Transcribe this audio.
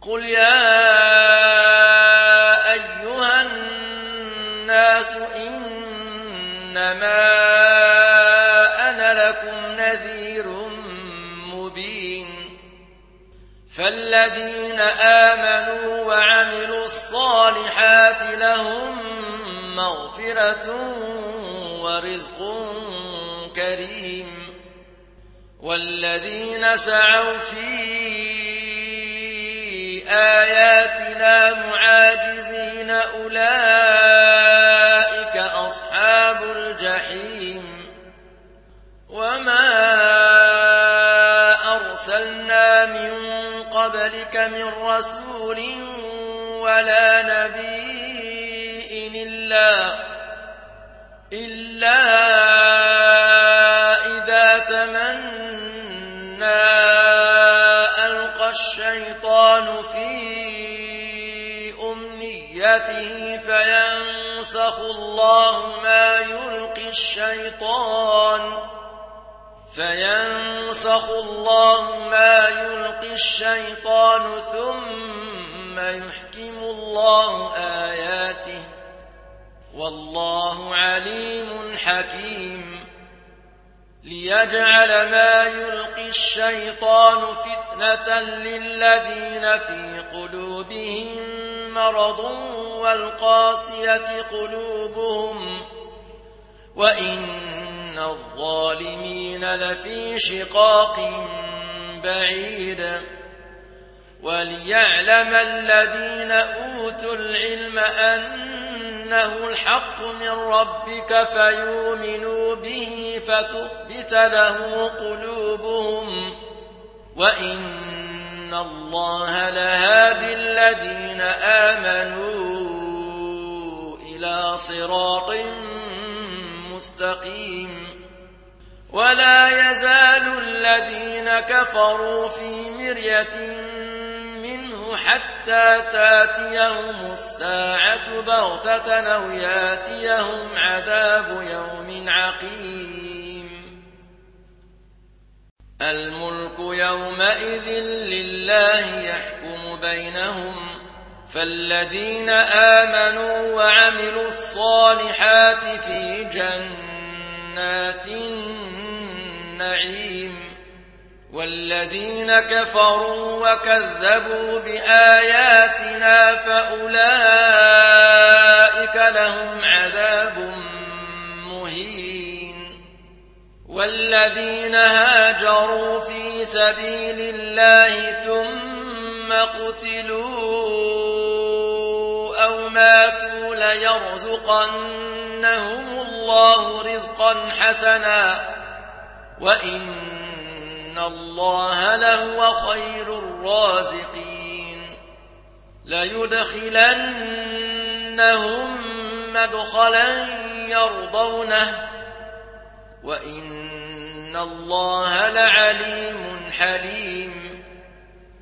قل يا أيها الناس إنما أنا لكم نذير مبين فالذين آمنوا وعملوا الصالحات لهم مغفرة ورزق كريم والذين سعوا في آياتنا معاجزين أولئك أصحاب الجحيم وما أرسلنا من قبلك من رسول ولا نبي إلا إذا تمنى ألقى الشيطان في أمنيته فينسخ الله ما يلقي الشيطان ثم يحكم الله آياته والله عليم حكيم ليجعل ما يلقي الشيطان فتنة للذين في قلوبهم مرض والقاسية قلوبهم وإن الظالمين لفي شقاق بعيد وليعلم الذين أوتوا العلم أنه الحق من ربك فيؤمنوا به فتخبت له قلوبهم وإن الله لهادي الذين آمنوا إلى صراط مستقيم ولا يزال الذين كفروا في مرية منه حتى تاتيهم الساعة بغتة أو ياتيهم عذاب يوم عقيم الملك يومئذ لله يحكم بينهم فالذين آمنوا وعملوا الصالحات في جنات النعيم والذين كفروا وكذبوا بآياتنا فأولئك لهم عذاب مهين والذين هاجروا في سبيل الله ثم قتلوا أو ماتوا ليرزقنهم الله رزقا حسنا وإن الله لهو خير الرازقين ليدخلنهم مدخلا يرضونه وإن الله لعليم حليم